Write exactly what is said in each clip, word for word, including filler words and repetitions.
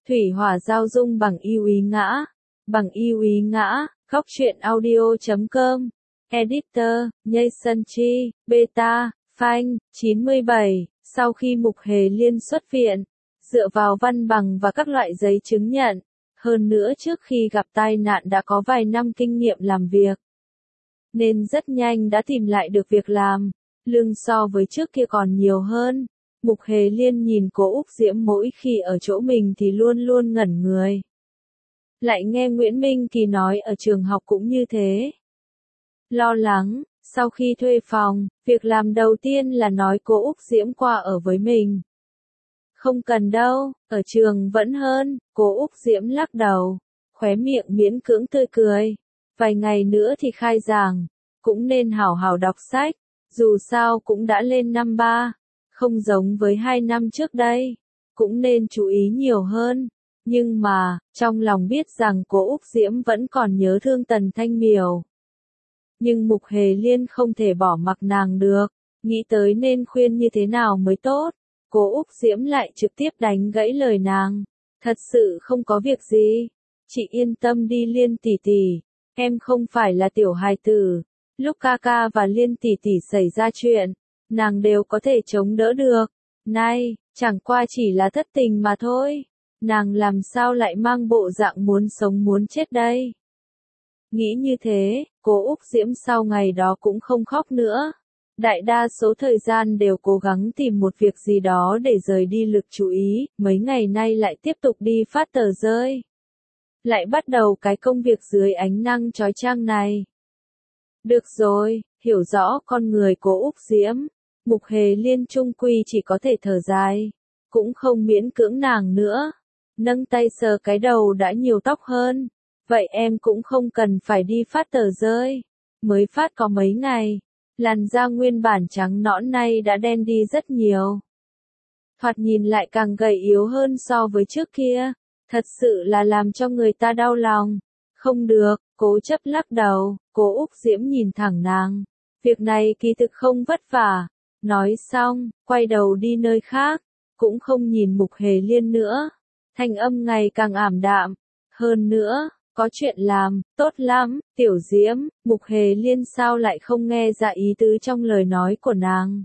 Thủy hỏa giao dung bằng yêu ý ngã. Bằng yêu ý ngã, góc truyện audio chấm com. Editor, Jason Chi, Beta, Phanh, chín mươi bảy. Sau khi Mục Hề Liên xuất viện, dựa vào văn bằng và các loại giấy chứng nhận, hơn nữa trước khi gặp tai nạn đã có vài năm kinh nghiệm làm việc, nên rất nhanh đã tìm lại được việc làm, lương so với trước kia còn nhiều hơn. Mục Hề Liên nhìn cô Úc Diễm mỗi khi ở chỗ mình thì luôn luôn ngẩn người. Lại nghe Nguyễn Minh Kỳ nói ở trường học cũng như thế. Lo lắng, sau khi thuê phòng, việc làm đầu tiên là nói cô Úc Diễm qua ở với mình. Không cần đâu, ở trường vẫn hơn, cô Úc Diễm lắc đầu, khóe miệng miễn cưỡng tươi cười. Vài ngày nữa thì khai giảng, cũng nên hảo hảo đọc sách, dù sao cũng đã lên năm ba, không giống với hai năm trước đây, cũng nên chú ý nhiều hơn. Nhưng mà, trong lòng biết rằng cô Úc Diễm vẫn còn nhớ thương Tần Thanh Miểu. Nhưng Mục Hề Liên không thể bỏ mặc nàng được, nghĩ tới nên khuyên như thế nào mới tốt. Cô Úc Diễm lại trực tiếp đánh gãy lời nàng. Thật sự không có việc gì. Chị yên tâm đi Liên tỷ tỷ. Em không phải là tiểu hài tử. Lúc ca ca và Liên tỷ tỷ xảy ra chuyện, nàng đều có thể chống đỡ được. Này, chẳng qua chỉ là thất tình mà thôi. Nàng làm sao lại mang bộ dạng muốn sống muốn chết đây? Nghĩ như thế, cô Úc Diễm sau ngày đó cũng không khóc nữa. Đại đa số thời gian đều cố gắng tìm một việc gì đó để rời đi lực chú ý, mấy ngày nay lại tiếp tục đi phát tờ rơi. Lại bắt đầu cái công việc dưới ánh nắng chói chang này. Được rồi, hiểu rõ con người cô Úc Diễm, Mục Hề Liên chung quy chỉ có thể thở dài, cũng không miễn cưỡng nàng nữa. Nâng tay sờ cái đầu đã nhiều tóc hơn, vậy em cũng không cần phải đi phát tờ rơi, mới phát có mấy ngày. Làn da nguyên bản trắng nõn nay đã đen đi rất nhiều. Thoạt nhìn lại càng gầy yếu hơn so với trước kia. Thật sự là làm cho người ta đau lòng. Không được, cố chấp lắc đầu, cô Úc Diễm nhìn thẳng nàng. Việc này kỳ thực không vất vả. Nói xong, quay đầu đi nơi khác. Cũng không nhìn Mục Hề Liên nữa. Thanh âm ngày càng ảm đạm. Hơn nữa, có chuyện làm, tốt lắm, Tiểu Diễm. Mục Hề Liên sao lại không nghe ra ý tứ trong lời nói của nàng.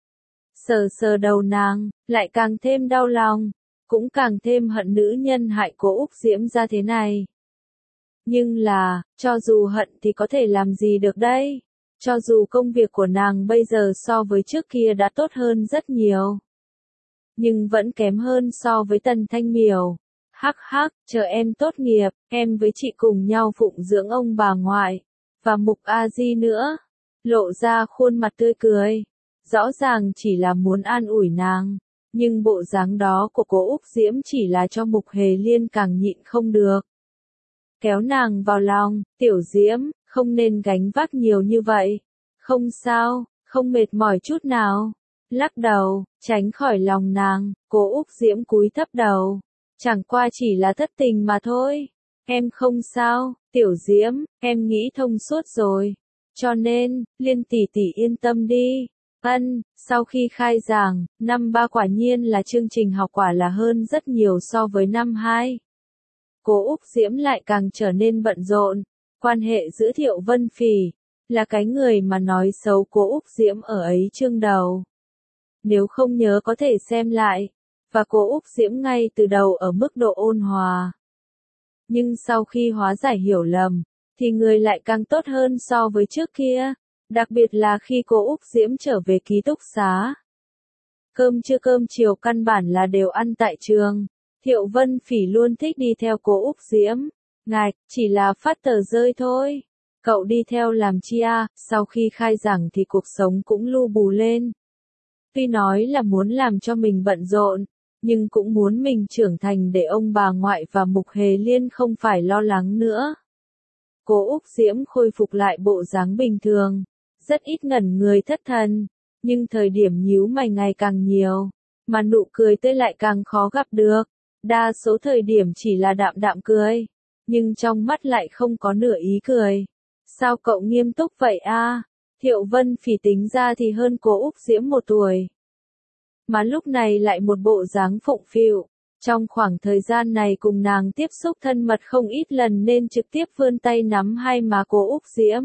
Sờ sờ đầu nàng, lại càng thêm đau lòng, cũng càng thêm hận nữ nhân hại cô Úc Diễm ra thế này. Nhưng là, cho dù hận thì có thể làm gì được đây? Cho dù công việc của nàng bây giờ so với trước kia đã tốt hơn rất nhiều, nhưng vẫn kém hơn so với Tần Thanh Miểu. Hắc hắc, chờ em tốt nghiệp, em với chị cùng nhau phụng dưỡng ông bà ngoại, và Mục A Di nữa. Lộ ra khuôn mặt tươi cười. Rõ ràng chỉ là muốn an ủi nàng, nhưng bộ dáng đó của cô Úc Diễm chỉ là cho Mục Hề Liên càng nhịn không được. Kéo nàng vào lòng, Tiểu Diễm, không nên gánh vác nhiều như vậy. Không sao, không mệt mỏi chút nào. Lắc đầu, tránh khỏi lòng nàng, cô Úc Diễm cúi thấp đầu. Chẳng qua chỉ là thất tình mà thôi. Em không sao, Tiểu Diễm, em nghĩ thông suốt rồi. Cho nên, Liên tỷ tỷ yên tâm đi. Ân, sau khi khai giảng, năm ba quả nhiên là chương trình học quả là hơn rất nhiều so với năm hai. Cô Úc Diễm lại càng trở nên bận rộn. Quan hệ giữa Thiệu Vân Phỉ, là cái người mà nói xấu cô Úc Diễm ở ấy chương đầu. Nếu không nhớ có thể xem lại. Và cô Úc Diễm ngay từ đầu ở mức độ ôn hòa. Nhưng sau khi hóa giải hiểu lầm, thì người lại càng tốt hơn so với trước kia, đặc biệt là khi cô Úc Diễm trở về ký túc xá. Cơm trưa cơm chiều căn bản là đều ăn tại trường. Thiệu Vân Phỉ luôn thích đi theo cô Úc Diễm. Ngạch, chỉ là phát tờ rơi thôi. Cậu đi theo làm chi à, sau khi khai giảng thì cuộc sống cũng lu bù lên. Tuy nói là muốn làm cho mình bận rộn, nhưng cũng muốn mình trưởng thành để ông bà ngoại và Mục Hề Liên không phải lo lắng nữa. Cô Úc Diễm khôi phục lại bộ dáng bình thường, rất ít ngẩn người thất thần, nhưng thời điểm nhíu mày ngày càng nhiều, mà nụ cười tươi lại càng khó gặp được. Đa số thời điểm chỉ là đạm đạm cười, nhưng trong mắt lại không có nửa ý cười. Sao cậu nghiêm túc vậy a? Thiệu Vân Phỉ tính ra thì hơn cô Úc Diễm một tuổi. Mà lúc này lại một bộ dáng phụng phịu, Trong khoảng thời gian này cùng nàng tiếp xúc thân mật không ít lần nên trực tiếp vươn tay nắm hai má cô Úc Diễm.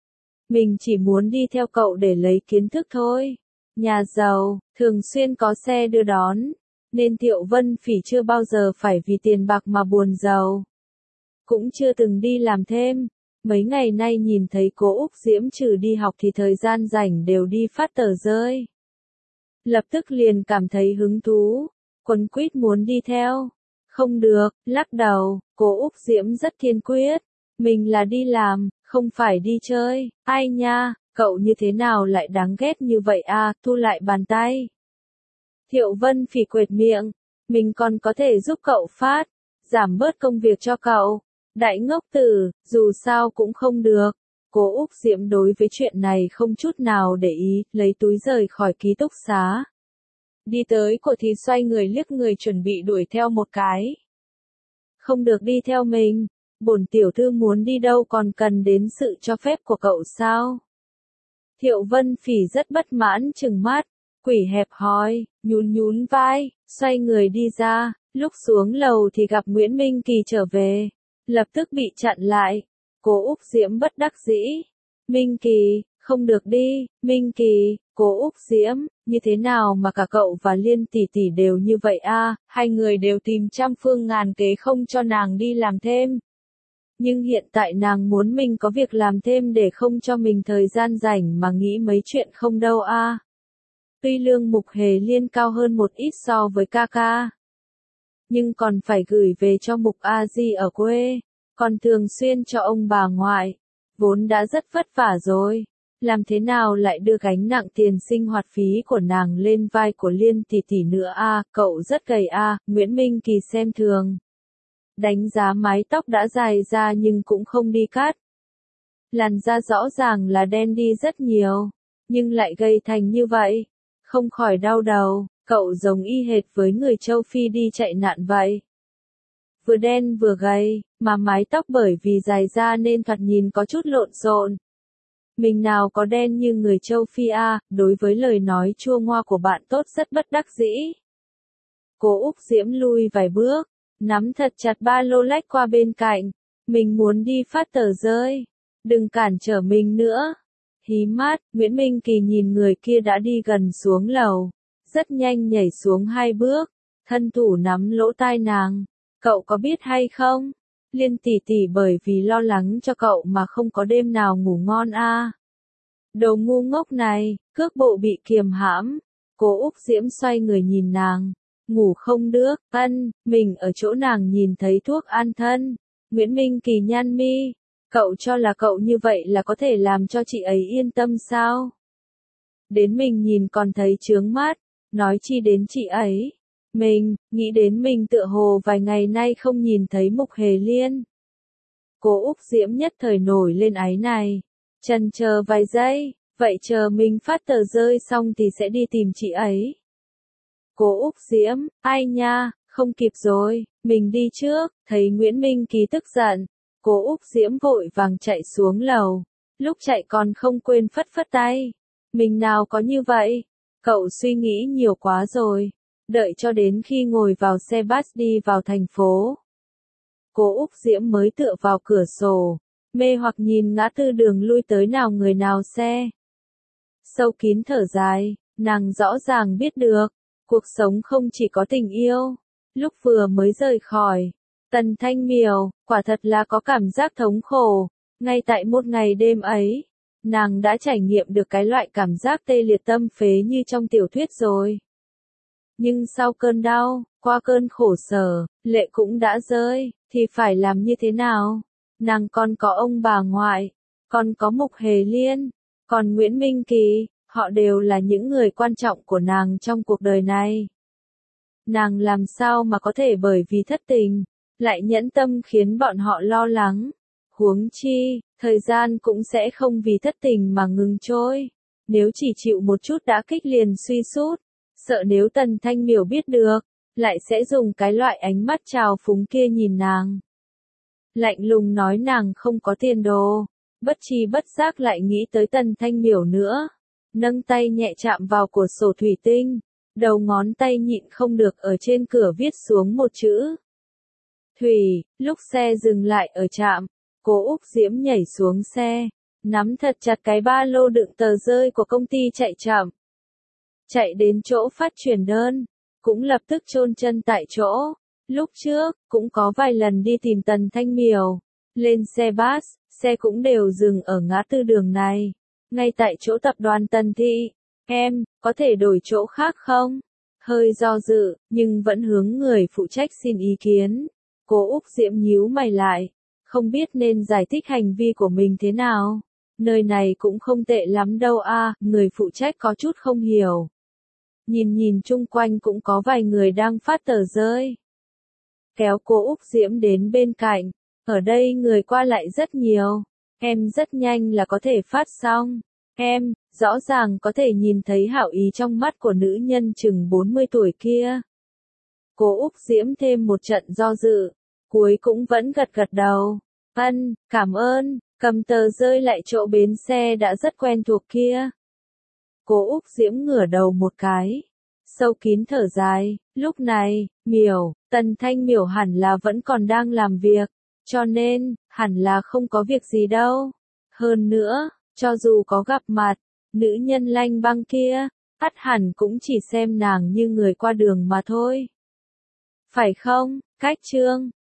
Mình chỉ muốn đi theo cậu để lấy kiến thức thôi. Nhà giàu, thường xuyên có xe đưa đón, nên Thiệu Vân Phỉ chưa bao giờ phải vì tiền bạc mà buồn giàu. Cũng chưa từng đi làm thêm. Mấy ngày nay nhìn thấy cô Úc Diễm trừ đi học thì thời gian rảnh đều đi phát tờ rơi. Lập tức liền cảm thấy hứng thú, quấn quýt muốn đi theo. Không được, lắc đầu, cô Úc Diễm rất kiên quyết. Mình là đi làm, không phải đi chơi. Ai nha, cậu như thế nào lại đáng ghét như vậy à, thu lại bàn tay. Thiệu Vân Phỉ quệt miệng, mình còn có thể giúp cậu phát, giảm bớt công việc cho cậu. Đại ngốc tử, dù sao cũng không được. Cô Úc Diễm đối với chuyện này không chút nào để ý, lấy túi rời khỏi ký túc xá. Đi tới cổ thì xoay người liếc người chuẩn bị đuổi theo một cái. Không được đi theo mình, bổn tiểu thư muốn đi đâu còn cần đến sự cho phép của cậu sao? Thiệu Vân Phỉ rất bất mãn trừng mắt, quỷ hẹp hòi, nhún nhún vai, xoay người đi ra, lúc xuống lầu thì gặp Nguyễn Minh Kỳ trở về. Lập tức bị chặn lại. Cô Úc Diễm bất đắc dĩ. Minh Kỳ, không được đi. Minh Kỳ, cô Úc Diễm, như thế nào mà cả cậu và Liên tỷ tỷ đều như vậy a? Hai người đều tìm trăm phương ngàn kế không cho nàng đi làm thêm. Nhưng hiện tại nàng muốn mình có việc làm thêm để không cho mình thời gian rảnh mà nghĩ mấy chuyện không đâu a. Tuy lương Mục Hề Liên cao hơn một ít so với ca ca, nhưng còn phải gửi về cho Mục A Di ở quê, còn thường xuyên cho ông bà ngoại, vốn đã rất vất vả rồi, làm thế nào lại đưa gánh nặng tiền sinh hoạt phí của nàng lên vai của Liên tỷ tỷ nữa a, à, cậu rất gầy a, à, Nguyễn Minh Kỳ xem thường. Đánh giá mái tóc đã dài ra nhưng cũng không đi cắt. Làn da rõ ràng là đen đi rất nhiều, nhưng lại gầy thành như vậy, không khỏi đau đầu. Cậu giống y hệt với người châu Phi đi chạy nạn vậy. Vừa đen vừa gầy, mà mái tóc bởi vì dài ra nên thoạt nhìn có chút lộn xộn. Mình nào có đen như người châu Phi a, đối với lời nói chua ngoa của bạn tốt rất bất đắc dĩ. Cô Úc Diễm lui vài bước, nắm thật chặt ba lô lách qua bên cạnh. Mình muốn đi phát tờ rơi. Đừng cản trở mình nữa. Hí mắt, Nguyễn Minh Kỳ nhìn người kia đã đi gần xuống lầu. Rất nhanh nhảy xuống hai bước, thân thủ nắm lỗ tai nàng. Cậu có biết hay không? Liên tỷ tỷ bởi vì lo lắng cho cậu mà không có đêm nào ngủ ngon a. À. Đồ ngu ngốc này, cước bộ bị kiềm hãm. Cô Úc Diễm xoay người nhìn nàng. Ngủ không được, ân, mình ở chỗ nàng nhìn thấy thuốc an thân. Nguyễn Minh Kỳ nhăn mi. Cậu cho là cậu như vậy là có thể làm cho chị ấy yên tâm sao? Đến mình nhìn còn thấy chướng mắt. Nói chi đến chị ấy. Mình, nghĩ đến mình tựa hồ vài ngày nay không nhìn thấy Mục Hề Liên. Cô Úc Diễm nhất thời nổi lên áy này. Chần chờ vài giây, vậy chờ mình phát tờ rơi xong thì sẽ đi tìm chị ấy. Cô Úc Diễm, ai nha, không kịp rồi, mình đi trước, thấy Nguyễn Minh Kỳ tức giận. Cô Úc Diễm vội vàng chạy xuống lầu. Lúc chạy còn không quên phất phất tay. Mình nào có như vậy. Cậu suy nghĩ nhiều quá rồi. Đợi cho đến khi ngồi vào xe bus đi vào thành phố. Cô Úc Diễm mới tựa vào cửa sổ, mê hoặc nhìn ngã tư đường lui tới nào người nào xe. Sâu kín thở dài, nàng rõ ràng biết được, cuộc sống không chỉ có tình yêu. Lúc vừa mới rời khỏi Tần Thanh Miểu, quả thật là có cảm giác thống khổ. Ngay tại một ngày đêm ấy, nàng đã trải nghiệm được cái loại cảm giác tê liệt tâm phế như trong tiểu thuyết rồi. Nhưng sau cơn đau, qua cơn khổ sở, lệ cũng đã rơi, thì phải làm như thế nào? Nàng còn có ông bà ngoại, còn có Mục Hề Liên, còn Nguyễn Minh Kỳ, họ đều là những người quan trọng của nàng trong cuộc đời này. Nàng làm sao mà có thể bởi vì thất tình, lại nhẫn tâm khiến bọn họ lo lắng. Huống chi, thời gian cũng sẽ không vì thất tình mà ngừng trôi. Nếu chỉ chịu một chút đã kích liền suy sút, sợ nếu Tần Thanh Miểu biết được, lại sẽ dùng cái loại ánh mắt trào phúng kia nhìn nàng. Lạnh lùng nói nàng không có tiền đồ, bất tri bất giác lại nghĩ tới Tần Thanh Miểu nữa. Nâng tay nhẹ chạm vào cửa sổ thủy tinh, đầu ngón tay nhịn không được ở trên cửa viết xuống một chữ. Thủy, lúc xe dừng lại ở trạm, cô Úc Diễm nhảy xuống xe, nắm thật chặt cái ba lô đựng tờ rơi của công ty chạy chậm. Chạy đến chỗ phát truyền đơn, cũng lập tức chôn chân tại chỗ. Lúc trước, cũng có vài lần đi tìm Tần Thanh Miểu. Lên xe bus, xe cũng đều dừng ở ngã tư đường này. Ngay tại chỗ tập đoàn Tần Thị. Em, có thể đổi chỗ khác không? Hơi do dự, nhưng vẫn hướng người phụ trách xin ý kiến. Cô Úc Diễm nhíu mày lại. Không biết nên giải thích hành vi của mình thế nào. Nơi này cũng không tệ lắm đâu a, người phụ trách có chút không hiểu. Nhìn nhìn chung quanh cũng có vài người đang phát tờ rơi. Kéo cô Úc Diễm đến bên cạnh. Ở đây người qua lại rất nhiều. Em rất nhanh là có thể phát xong. Em, rõ ràng có thể nhìn thấy hảo ý trong mắt của nữ nhân chừng bốn mươi tuổi kia. Cô Úc Diễm thêm một trận do dự. Cuối cũng vẫn gật gật đầu. Ân, cảm ơn, cầm tờ rơi lại chỗ bến xe đã rất quen thuộc kia. Cô Úc Diễm ngửa đầu một cái. Sâu kín thở dài, lúc này, Miểu, Tần Thanh Miểu hẳn là vẫn còn đang làm việc, cho nên, hẳn là không có việc gì đâu. Hơn nữa, cho dù có gặp mặt, nữ nhân lanh băng kia, ắt hẳn cũng chỉ xem nàng như người qua đường mà thôi. Phải không, Cách Trương?